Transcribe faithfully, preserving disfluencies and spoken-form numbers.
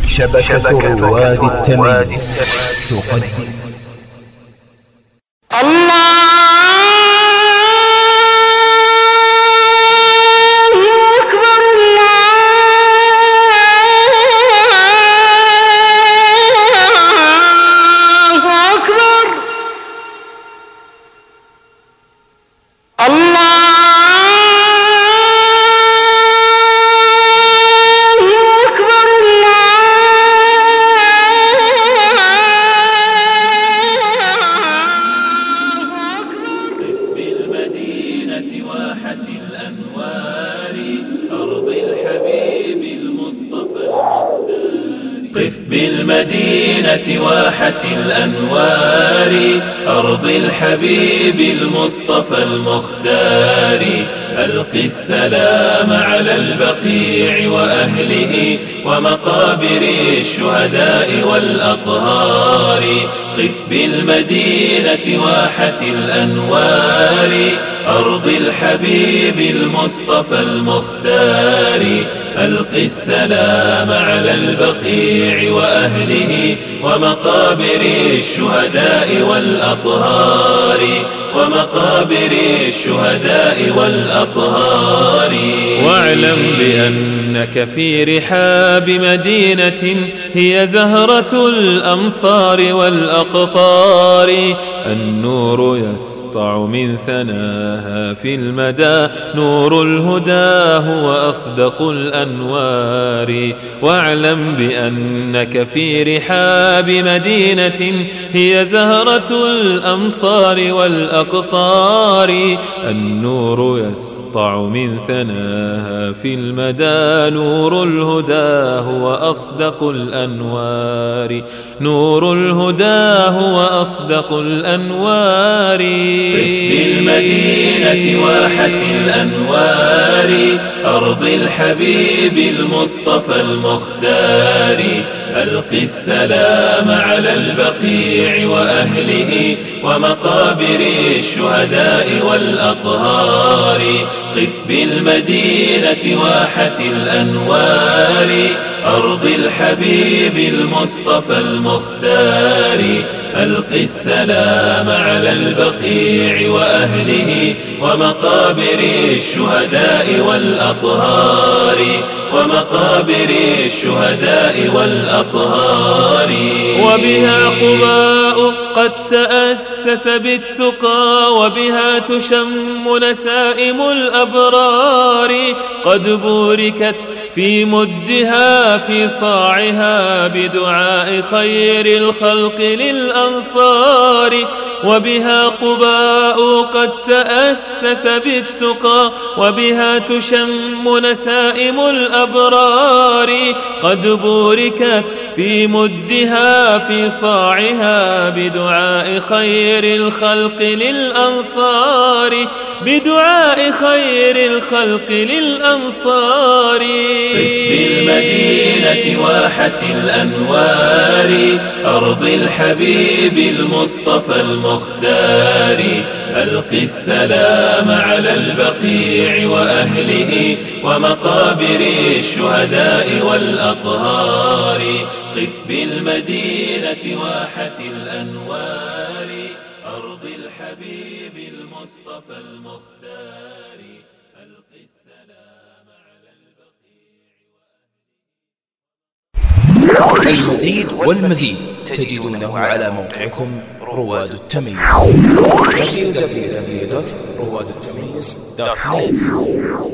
شبكة رواد التمييز تقدم الله أكبر الله أكبر الله واحة الأنوار أرض الحبيب المصطفى المختار. قف بالمدينة واحة الأنوار أرض الحبيب المصطفى المختار. ألق السلام على البقيع وأهله ومقابر الشهداء والأطهار. قف بالمدينة واحة الأنوار أرض الحبيب المصطفى المختار. ألق السلام على البقيع وأهله ومقابر الشهداء والأطهار ومقابر الشهداء والأطهار. واعلم بأنك في رحاب مدينة هي زهرة الأمصار والأقطار. النور يسطع من ثناها في المدى، نور الهدى هو أصدق الأنوار. واعلم بأنك في رحاب مدينة هي زهرة الأمصار والأقطار. النور يسطع من ثناها في المدى، نور الهدى هو أصدق الأنوار. نور الهدى هو أصدق الأنوار. قف بالمدينة واحة الأنوار أرض الحبيب المصطفى المختار. ألق السلام على البقيع وأهله ومقابر الشهداء والأطهار. قف بالمدينة واحة الأنوار أرض الحبيب المصطفى المختار. ألق السلام على البقيع وأهله ومقابر الشهداء والأطهار ومقابر الشهداء والأطهار. وبها قباء قد تأسس بالتقى، وبها تشم نسائم الأبرار. قد بوركت في مدها في صاعها بدعاء خير الخلق للأنصار. وبها قباء قد تأسس بالتقى، وبها تشم نسائم الأبرار. قد بوركت في مدها في صاعها بدعاء خير الخلق للأنصار. بدعاء خير الخلق للأنصار. قف بالمدينة واحة الأنوار أرض الحبيب المصطفى المختار. ألق السلام على البقيع وأهله ومقابر الشهداء والأطهار. قف بالمدينة واحة الأنوار أرض الحبيب المصطفى المختار. ألق السلام على البقيع. المزيد والمزيد تجدونه على موقعكم رواد التمييز دبليو دبليو دبليو دوت رواد التمييز دوت نت.